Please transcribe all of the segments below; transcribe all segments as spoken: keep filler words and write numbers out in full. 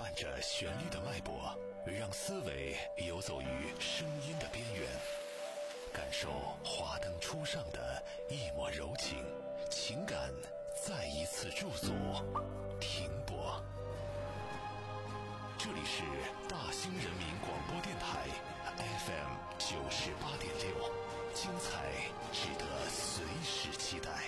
伴着旋律的脉搏，让思维游走于声音的边缘，感受华灯初上的一抹柔情，情感再一次驻足停泊。这里是大兴人民广播电台 F M 九十八点六，精彩值得随时期待。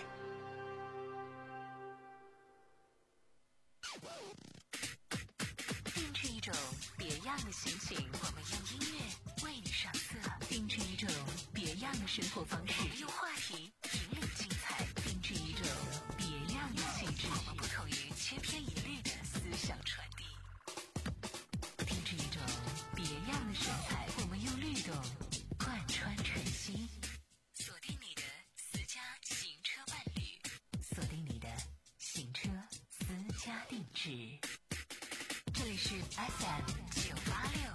定制一种别样的心情，我们用音乐为你上色；定制一种别样的生活方式，我们用话题引领精彩；定制一种别样的气质，我们不同于千篇一律的思想传递；定制一种别样的神采，我们用律动贯穿晨曦。锁定你的私家行车伴侣，锁定你的行车私家定制。这里是 F M 九八六。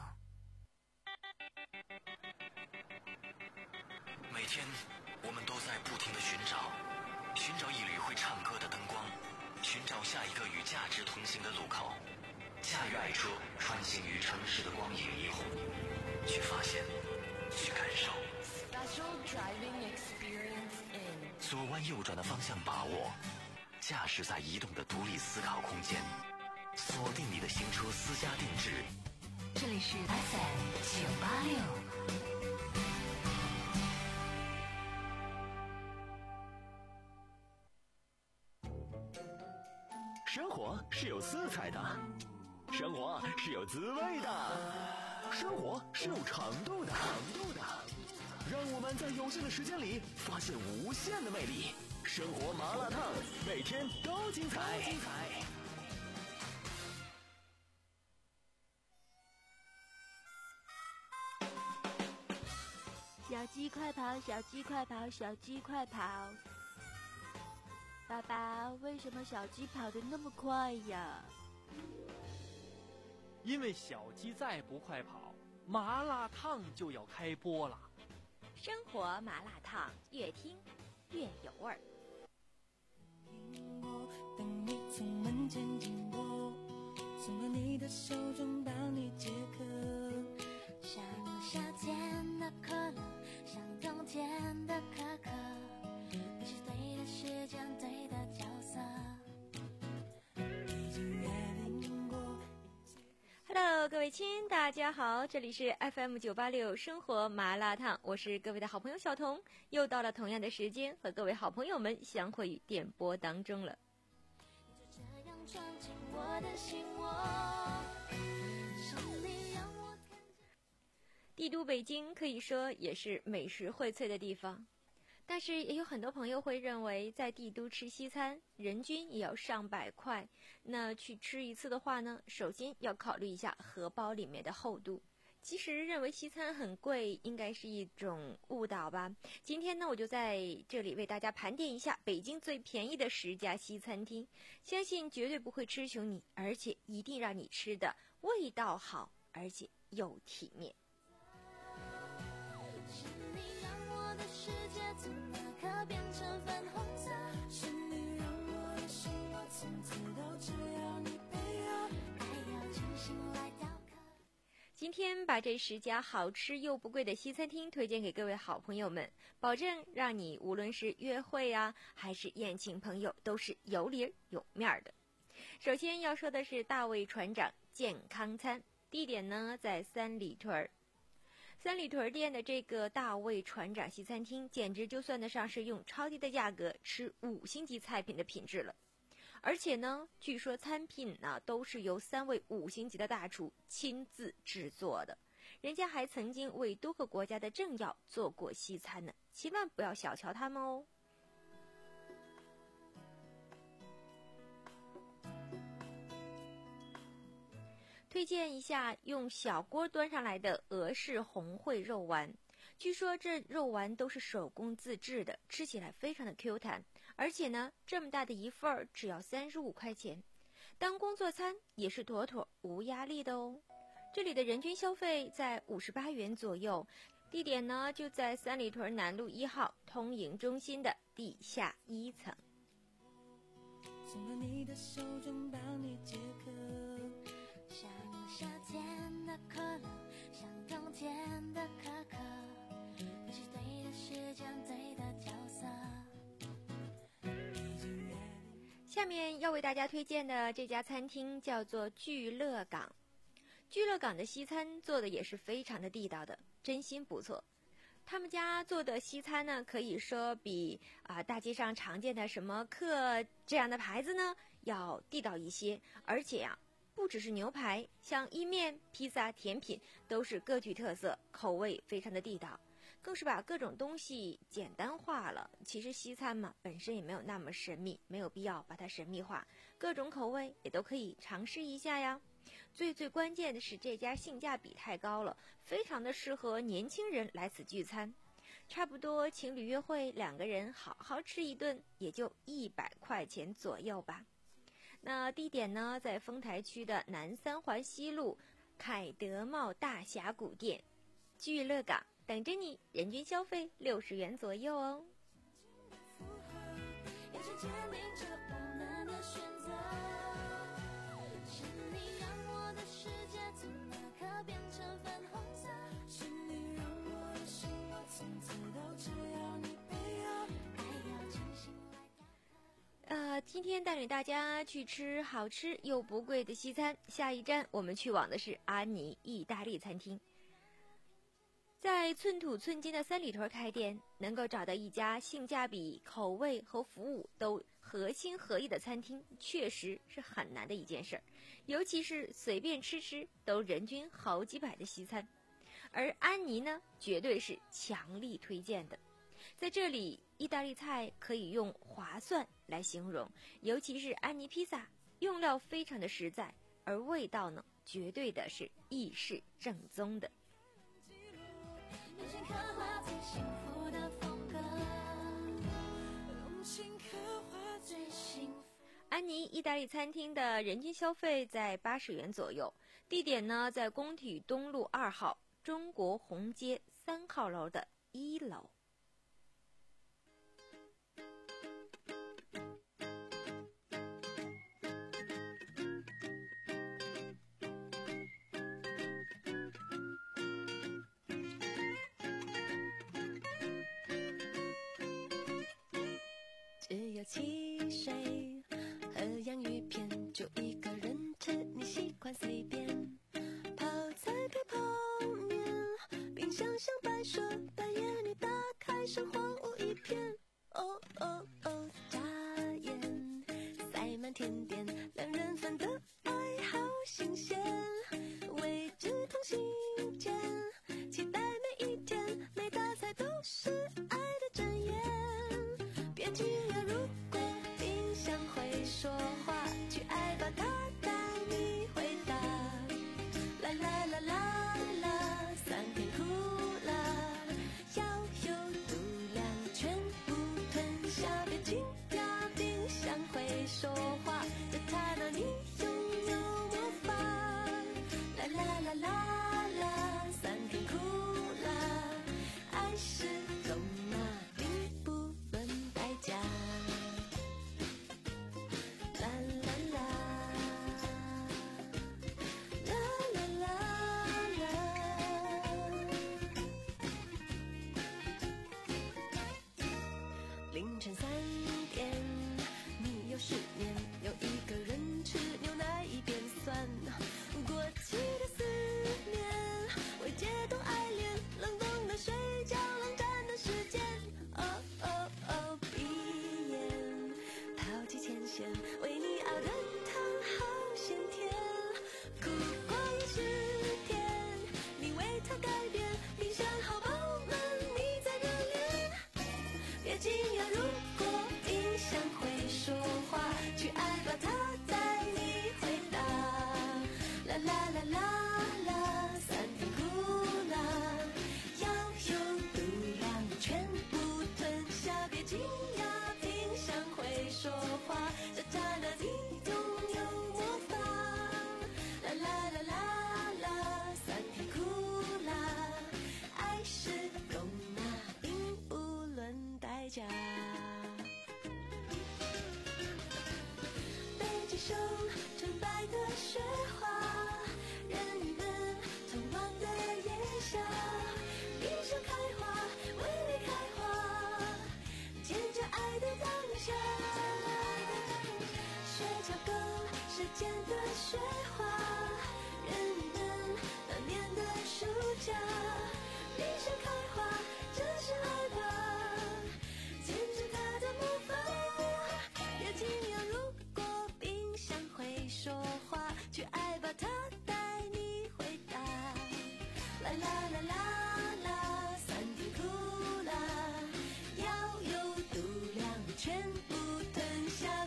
每天我们都在不停地寻找，寻找一缕会唱歌的灯光，寻找下一个与价值同行的路口，驾驭爱车穿行于城市的光影霓虹，去发现，去感受。 Special driving experience in 左弯右转的方向把握，驾驶在移动的独立思考空间，锁定你的行车私家定制。 这里是 F M 九八六。 生活是有色彩的，生活是有滋味的，生活是有长度的，长度的。让我们在有限的时间里发现无限的魅力。生活麻辣烫，每天都精彩。精彩。 小鸡快跑，小鸡快跑，小鸡快跑！爸爸，为什么小鸡跑得那么快呀？ 因为小鸡再不快跑，麻辣烫就要开播了。 生活麻辣烫，越听越有味儿。 等你从门前经过，送到你的手中，帮你解渴。像夏天的可乐，像冬天的可可，你是对的时间，对的角色。已经约定过。 Hello， 各位亲，大家好，这里是 F M 九八六生活麻辣烫，我是各位的好朋友小彤，又到了同样的时间，和各位好朋友们相会于电波当中了。 你就这样闯进我的心窝，是你让我看见。 帝都北京可以说也是美食荟萃的地方，但是也有很多朋友会认为，在帝都吃西餐，人均也要上百块。那去吃一次的话呢，首先要考虑一下荷包里面的厚度。其实认为西餐很贵，应该是一种误导吧。今天呢，我就在这里为大家盘点一下北京最便宜的十家西餐厅，相信绝对不会吃穷你，而且一定让你吃的味道好，而且又体面。 是你让我的世界从那刻变成粉红色，是你让我的生活从此都只要你配合，爱要精心来雕刻。 今天把这十家好吃又不贵的西餐厅推荐给各位好朋友们，保证让你无论是约会啊，还是宴请朋友，都是有理儿有面儿的。首先要说的是大卫船长健康餐，地点呢在三里屯儿。三里屯店的这个大卫船长西餐厅，简直就算得上是用超低的价格吃五星级菜品的品质了。而且呢，据说餐品呢都是由三位五星级的大厨亲自制作的，人家还曾经为多个国家的政要做过西餐呢，千万不要小瞧他们哦。推荐一下用小锅端上来的俄式红烩肉丸，据说这肉丸都是手工自制的，吃起来非常的 Q 弹，而且呢，这么大的一份儿只要三十五块钱，当工作餐也是妥妥无压力的哦。这里的人均消费在五十八元左右，地点呢就在三里屯南路一号通营中心的地下一层。 送到你的手中，帮你解渴。 像夏天的可乐，像冬天的可可，那是对的时间，对的角色。 下面要为大家推荐的这家餐厅叫做聚乐港。聚乐港的西餐做的也是非常的地道的，真心不错。他们家做的西餐呢，可以说比啊、呃、大街上常见的什么客这样的牌子呢要地道一些，而且呀、啊，不只是牛排，像意面、披萨、甜品都是各具特色，口味非常的地道，更是把各种东西简单化了。其实西餐嘛，本身也没有那么神秘，没有必要把它神秘化，各种口味也都可以尝试一下呀。最最关键的是这家性价比太高了，非常的适合年轻人来此聚餐。差不多情侣约会，两个人好好吃一顿，也就一百块钱左右吧。那地点呢，在丰台区的南三环西路凯德茂大峡谷店，聚乐港等着你，人均消费六十元左右哦。 也是坚定着我们的选择，是你让我的世界从那刻变成粉红色，是你让我的生活从此都只要你背后，爱要精心来打破。 呃，今天带领大家去吃好吃又不贵的西餐，下一站我们去往的是安妮意大利餐厅。在寸土寸金的三里屯开店，能够找到一家性价比、口味和服务都合心合意的餐厅，确实是很难的一件事儿。尤其是随便吃吃都人均好几百的西餐，而安妮呢，绝对是强力推荐的。在这里，意大利菜可以用划算来形容，尤其是安妮披萨，用料非常的实在，而味道呢，绝对的是意式正宗的。 用心刻画最幸福的风格，用心刻画最幸福。 安妮意大利餐厅的人均消费在八十元左右，地点呢在工体东路二号中国红街三号楼的一楼。 只有汽水和洋芋片，就一个人吃，你喜欢随便。泡菜配泡面，冰箱像白色半夜，你打开生荒芜一片。哦哦哦，眨眼塞满甜点，两人份的爱好新鲜，未知同心间，期待每一天，每道菜都是爱的箴言。别惊讶，如果冰箱会说话，去爱吧，它带你回答。啦啦啦啦啦，酸甜苦辣，要有度量，全部吞下。别惊讶，冰箱会说话，在它那里拥有魔法。啦啦啦啦啦，酸甜苦辣，爱是肉麻，并不论代价。啦啦啦，啦啦啦啦。凌晨三点，你有失眠，有一个人吃牛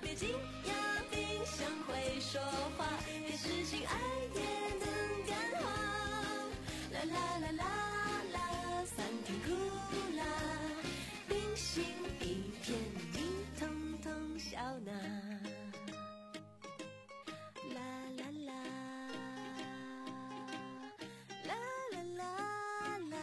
别惊讶，冰箱会说话，电视情爱也能感化。啦啦啦啦啦，酸甜苦辣，冰心一片，你统统笑纳。啦啦啦，啦啦啦啦。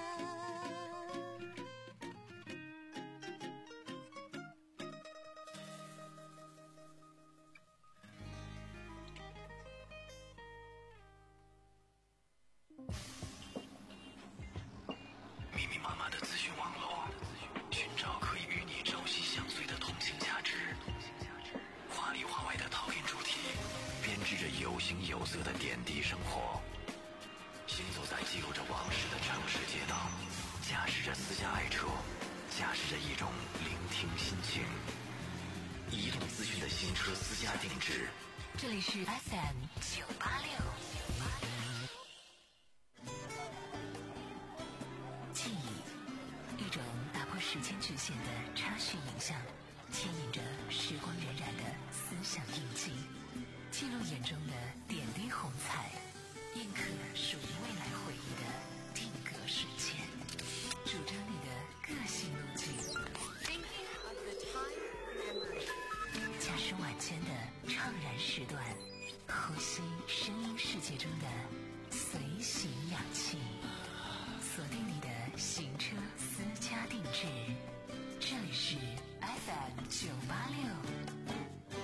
密密麻麻的资讯网络，寻找可以与你朝夕相随的同情价值。华里华外的讨厌主题，编织着有形有色的点滴生活。行走在记录着往事的城市街道，驾驶着私家爱车，驾驶着一种聆听心情。移动资讯的新车私家定制， 这里是 F M 九八六。记忆，一种打破时间局限的插叙影像，牵引着时光荏苒的思想印记，记录眼中的点滴红彩，印刻属于未来回忆的定格瞬间，主张你的个性路径。驾驶晚间的怅然时段，呼吸声音世界中的随行氧气，锁定你的行车私家定制，这里是 F M 九八六。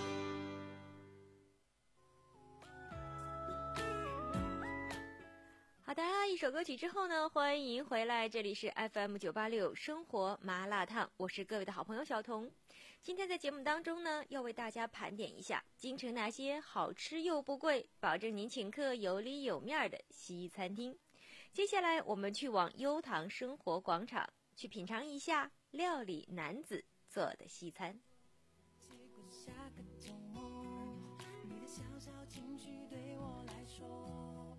好的，一首歌曲之后呢，欢迎回来，这里是 F M 九八六生活麻辣烫，我是各位的好朋友小彤。今天在节目当中呢，要为大家盘点一下京城那些好吃又不贵，保证您请客有里有面的西餐厅。接下来我们去往优唐生活广场，去品尝一下料理男子做的西餐。 下个周末，你的小小情绪对我来说，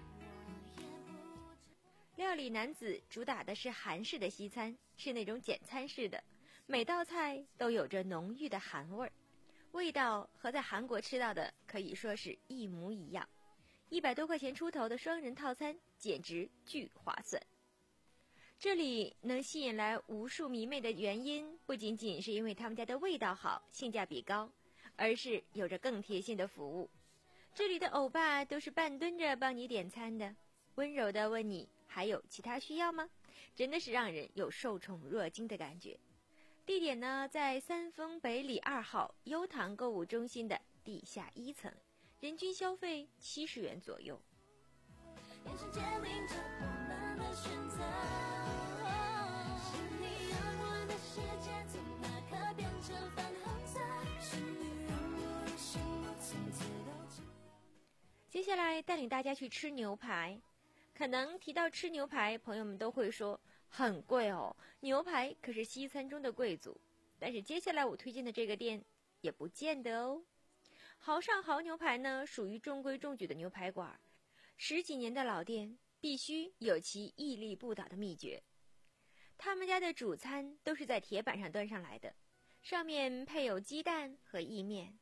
料理男子主打的是韩式的西餐，是那种简餐式的，每道菜都有着浓郁的韩味儿，味道和在韩国吃到的可以说是一模一样。一百多块钱出头的双人套餐简直巨划算。这里能吸引来无数迷妹的原因，不仅仅是因为他们家的味道好，性价比高，而是有着更贴心的服务。这里的欧巴都是半蹲着帮你点餐的，温柔地问你还有其他需要吗？真的是让人有受宠若惊的感觉。地点呢，在三丰北里二号优唐购物中心的地下一层，人均消费七十元左右。 眼神坚定着我们的选择，是你让我的世界从那刻变成粉红色，是你让我的心路从此都知。 接下来带领大家去吃牛排。可能提到吃牛排，朋友们都会说很贵哦，牛排可是西餐中的贵族。但是接下来我推荐的这个店也不见得哦。豪上豪牛排呢，属于中规中矩的牛排馆，十几年的老店，必须有其屹立不倒的秘诀。他们家的主餐都是在铁板上端上来的，上面配有鸡蛋和意面。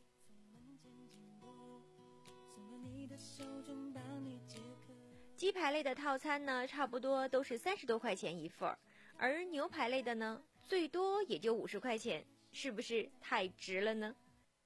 鸡排类的套餐呢，差不多都是三十多块钱一份儿，而牛排类的呢，最多也就五十块钱，是不是太值了呢？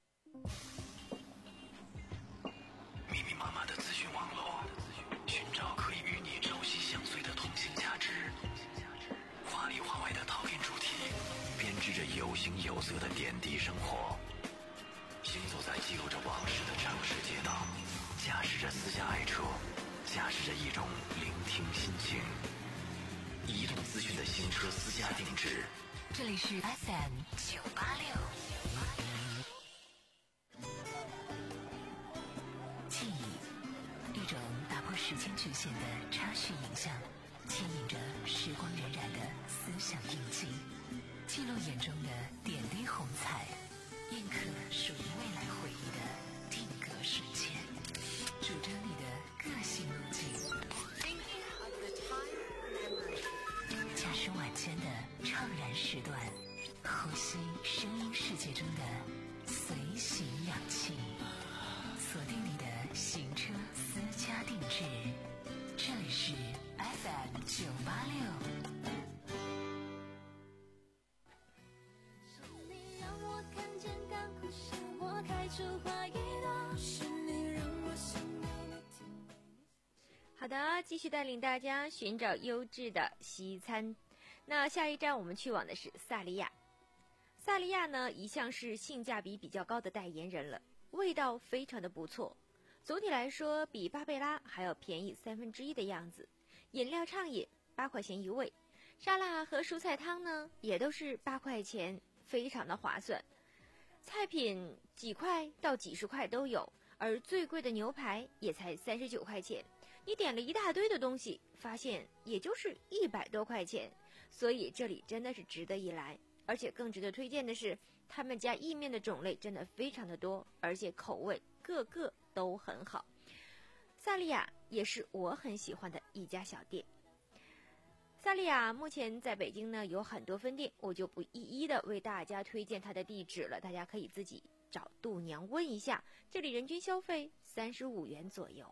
密密麻麻的资讯网络，寻找可以与你朝夕相随的同性价值。华里华外的讨厌主题，编织着有形有色的点滴生活。行走在记录着往事的城市街道，驾驶着私家爱车，驾驶着一种聆听心情。移动资讯的新车私家定制， 这里是 F M 九八六。记忆，一种打破时间局限的插叙影像，牵引着时光荏苒的思想印记，记录眼中的点滴红彩，印刻属于未来回忆的定格瞬间，主张你的个性路径。驾驶晚间的怅然时段，呼吸声音世界中的开出花一朵，是你让我想到那天。 好的，继续带领大家寻找优质的西餐。那下一站我们去往的是萨利亚。萨利亚呢，一向是性价比比较高的代言人了，味道非常的不错。总体来说，比巴贝拉还要便宜三分之一的样子。饮料畅饮，八块钱一位。沙拉和蔬菜汤呢，也都是八块钱，非常的划算。菜品几块到几十块都有，而最贵的牛排也才三十九块钱。你点了一大堆的东西，发现也就是一百多块钱，所以这里真的是值得一来。而且更值得推荐的是，他们家意面的种类真的非常的多，而且口味个个都很好。萨利亚也是我很喜欢的一家小店。萨利亚目前在北京呢有很多分店，我就不一一的为大家推荐它的地址了，大家可以自己找度娘问一下。这里人均消费三十五元左右。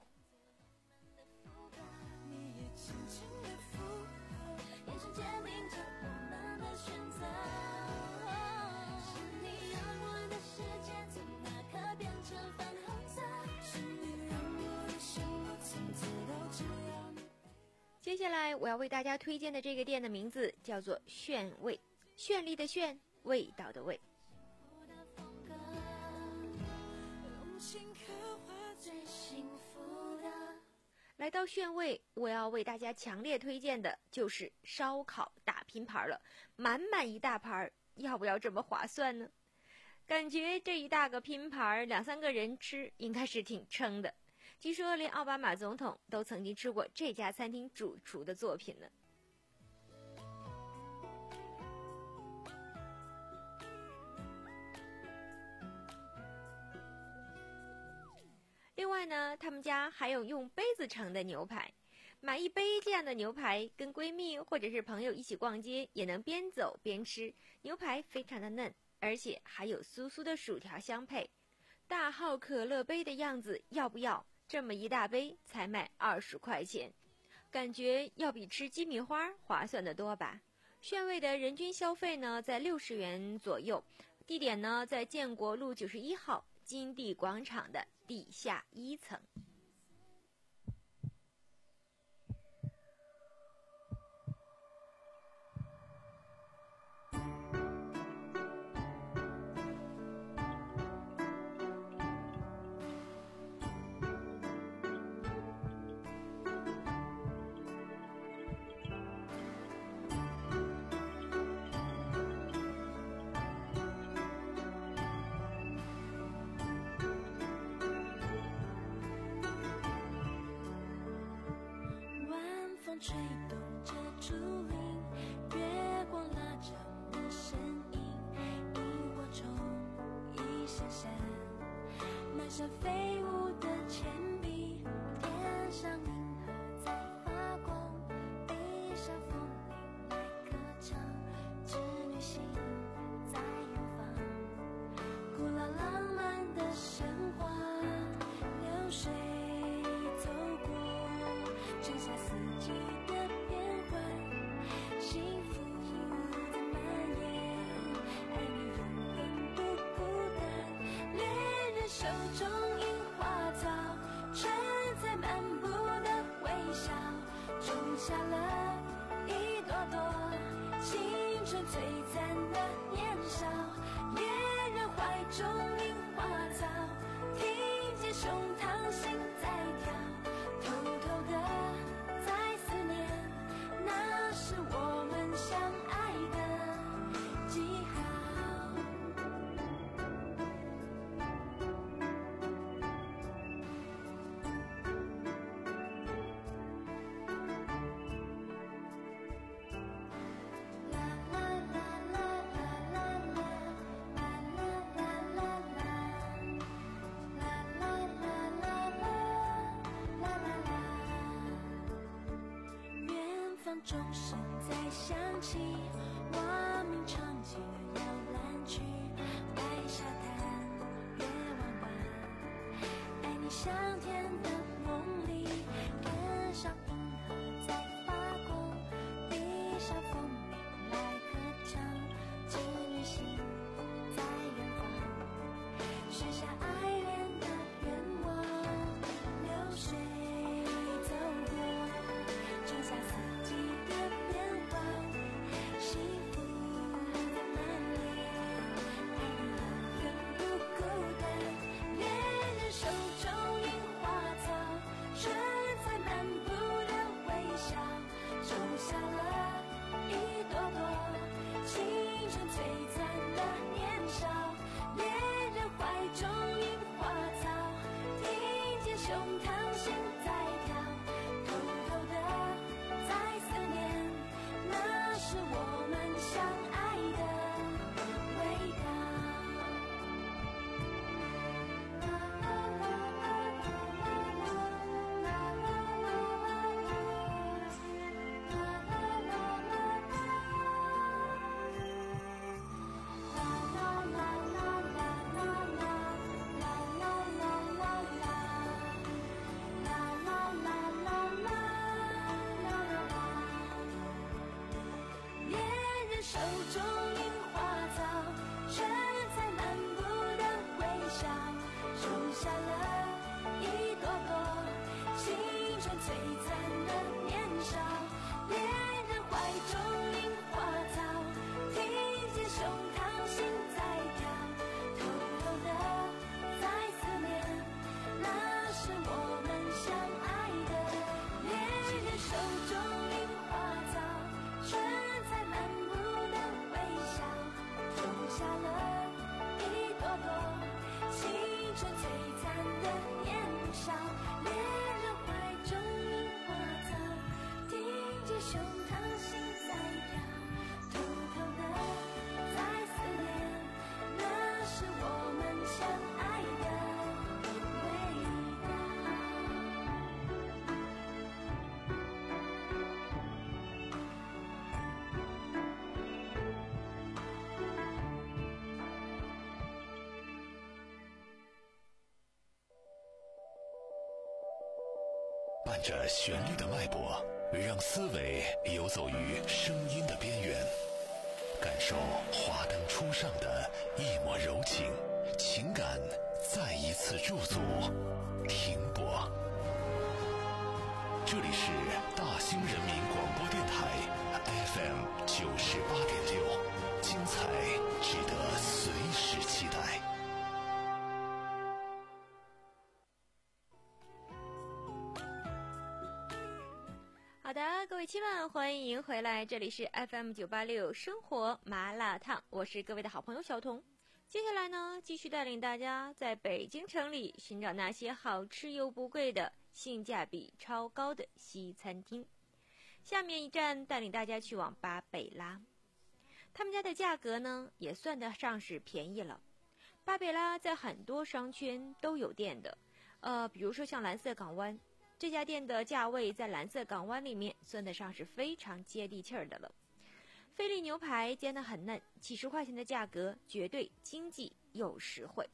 你也轻轻地附和，眼神坚定着我们的选择。是你让我的世界从那刻变成粉红色，是你让我的生活从此都只有你。 接下来我要为大家推荐的这个店的名字叫做炫味，绚丽的炫，味道的味。 我的风格，用心刻画最幸福的。 来到炫味，我要为大家强烈推荐的就是烧烤大拼盘了，满满一大盘，要不要这么划算呢？感觉这一大个拼盘，两三个人吃应该是挺撑的。据说连奥巴马总统都曾经吃过这家餐厅主厨的作品呢。另外呢，他们家还有用杯子盛的牛排，买一杯这样的牛排，跟闺蜜或者是朋友一起逛街，也能边走边吃。牛排非常的嫩，而且还有酥酥的薯条相配。大号可乐杯的样子，要不要？这么一大杯才卖二十块钱，感觉要比吃鸡米花划算的多吧。炫味的人均消费呢在六十元左右，地点呢在建国路九十一号金地广场的地下一层。 吹动着竹林，月光拉长了身影，萤火虫一闪闪，满山飞舞的铅笔，天上银河在发光，闭上风铃来歌唱，织女星在远方，古老浪漫的神话，流水走过春夏四季的变换，幸福的蔓延，爱你永恒不孤单，恋人手中樱花草，春在漫步的微笑，种下了一朵朵青春璀璨的年少，恋人怀中樱花草，听见胸膛心在跳，偷偷的在思念，那是我们相爱的记号。啦啦啦啦啦啦啦，啦啦啦啦啦，啦啦啦啦啦，啦啦啦。远方钟声在响起，蛙鸣唱起了摇篮曲，白沙滩月弯弯，爱你香甜的梦里，天上银河在发光，闭上风铃来歌唱，织女星在远方，许下爱手中樱花草，全在漫步的微笑，种下了一朵朵青春璀璨的年少。恋人怀中樱花草，听见胸膛心在跳，偷偷的在思念，那是我们相爱的恋人。手中樱花草，全在漫步的微笑，种下了一朵朵青春璀璨的年少。恋人怀中樱花草，听见胸膛心在跳，偷偷的在思念，那是我们相爱的味伴着旋律的脉搏，让思维游走于声音的边缘，感受华灯初上的一抹柔情，情感再一次驻足停泊。这里是大兴人民广播电台 F M 九十八点六，精彩值得随时期待。 好的，各位亲们，欢迎回来，这里是 F M 九八六生活麻辣烫，我是各位的好朋友小彤。接下来呢，继续带领大家在北京城里寻找那些好吃又不贵的性价比超高的西餐厅。下面一站带领大家去往巴贝拉，他们家的价格呢也算得上是便宜了。巴贝拉在很多商圈都有店的，呃，比如说像蓝色港湾。这家店的价位在蓝色港湾里面算得上是非常接地气儿的了。菲力牛排煎得很嫩，几十块钱的价格绝对经济又实惠。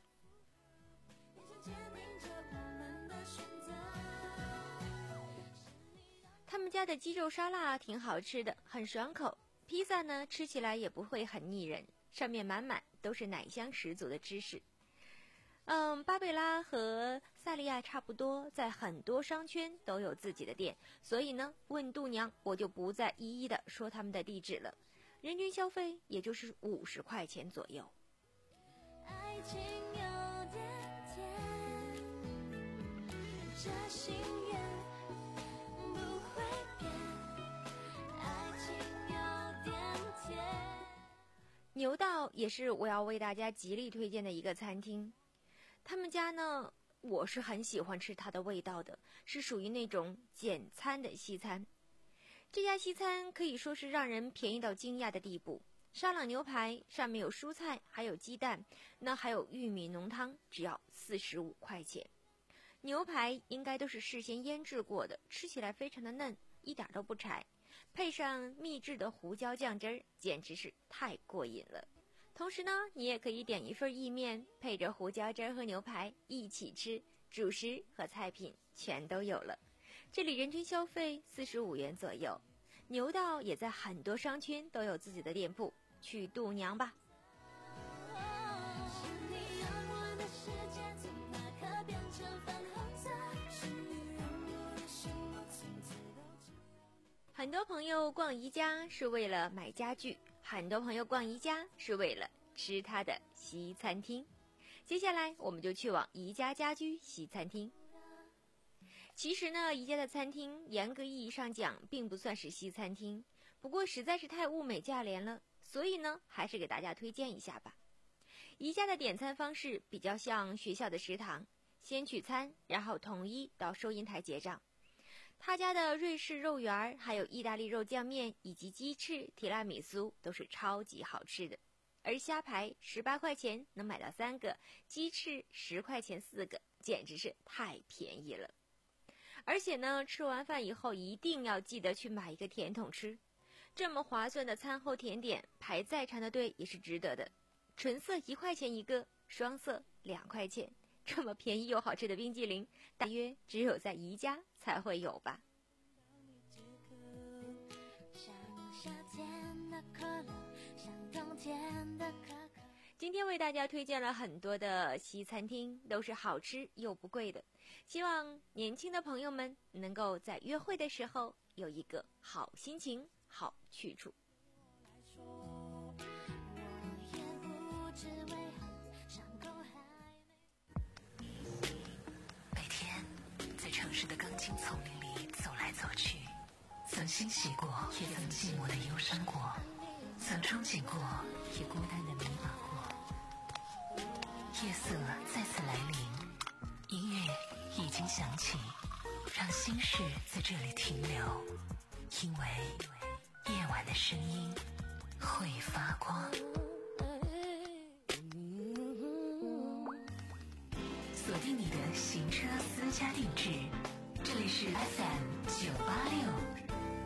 他们家的鸡肉沙拉挺好吃的，很爽口。披萨呢，吃起来也不会很腻人，上面满满都是奶香十足的芝士。嗯，巴贝拉和萨利亚差不多，在很多商圈都有自己的店，所以呢，问度娘我就不再一一的说他们的地址了。人均消费也就是五十块钱左右。 爱情有点甜，这心愿不会变，爱情有点甜。 牛道也是我要为大家极力推荐的一个餐厅。他们家呢，我是很喜欢吃它的味道的，是属于那种简餐的西餐。这家西餐可以说是让人便宜到惊讶的地步。沙朗牛排上面有蔬菜，还有鸡蛋，那还有玉米浓汤，只要四十五块钱。牛排应该都是事先腌制过的，吃起来非常的嫩，一点都不柴，配上秘制的胡椒酱汁儿，简直是太过瘾了。同时呢，你也可以点一份意面，配着胡椒汁和牛排一起吃，主食和菜品全都有了。这里人均消费四十五元左右。牛道也在很多商圈都有自己的店铺，去度娘吧。很多朋友逛宜家是为了买家具，很多朋友逛宜家是为了吃它的西餐厅。接下来我们就去往宜家家居西餐厅。其实呢，宜家的餐厅严格意义上讲并不算是西餐厅，不过实在是太物美价廉了，所以呢还是给大家推荐一下吧。宜家的点餐方式比较像学校的食堂，先取餐，然后统一到收银台结账。他家的瑞士肉圆，还有意大利肉酱面以及鸡翅、提拉米苏都是超级好吃的。而虾排十八块钱能买到三个，鸡翅十块钱四个，简直是太便宜了。而且呢，吃完饭以后一定要记得去买一个甜筒吃，这么划算的餐后甜点，排再长的队也是值得的。纯色一块钱一个，双色两块钱，这么便宜又好吃的冰激凌，大约只有在宜家才会有吧。 想夏天的可乐，像冬天的可可。 今天为大家推荐了很多的西餐厅，都是好吃又不贵的。希望年轻的朋友们能够在约会的时候有一个好心情、好去处。 每天在城市的钢筋丛林里走来走去，曾欣喜过，也曾寂寞的忧伤过，曾憧憬过，也孤单的迷茫过。夜色再次来临，音乐已经响起，让心事在这里停留，因为夜晚的声音会发光。锁定你的行车私家定制，这里是 F M 九八六。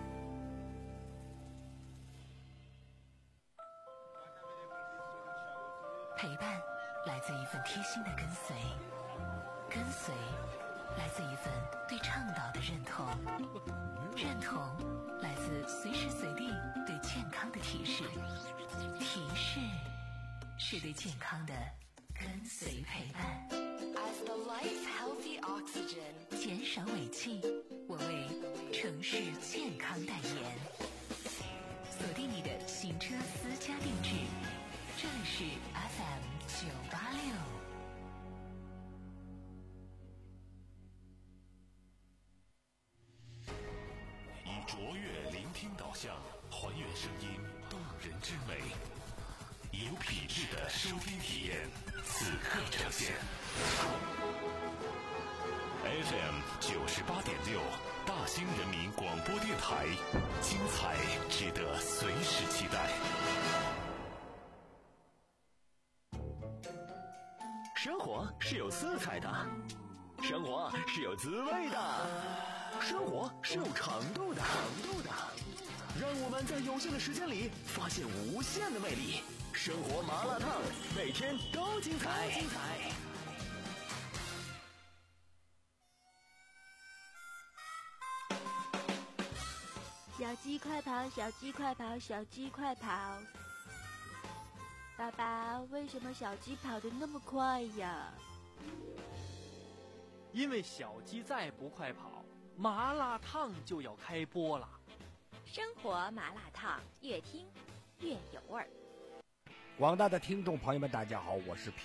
陪伴来自一份贴心的跟随，跟随来自一份对倡导的认同，认同来自随时随地对健康的提示，提示是对健康的跟随陪伴。 As the light healthy oxygen， 减少尾气，我为城市健康代言。锁定你的行车私家定制，这里是 F M 九八六。 以卓越聆听导向，还原声音动人之美，有品质的收听体验，此刻呈现。F M 九十八点六，大兴人民广播电台，精彩值得随时期待。 生活是有色彩的，生活是有滋味的，生活是有长度的，长度的。让我们在有限的时间里发现无限的魅力。生活麻辣烫，每天都精彩。精彩。 小鸡快跑，小鸡快跑，小鸡快跑！爸爸，为什么小鸡跑得那么快呀？ 因为小鸡再不快跑，麻辣烫就要开播了。 生活麻辣烫，越听越有味儿。 广大的听众朋友们，大家好，我是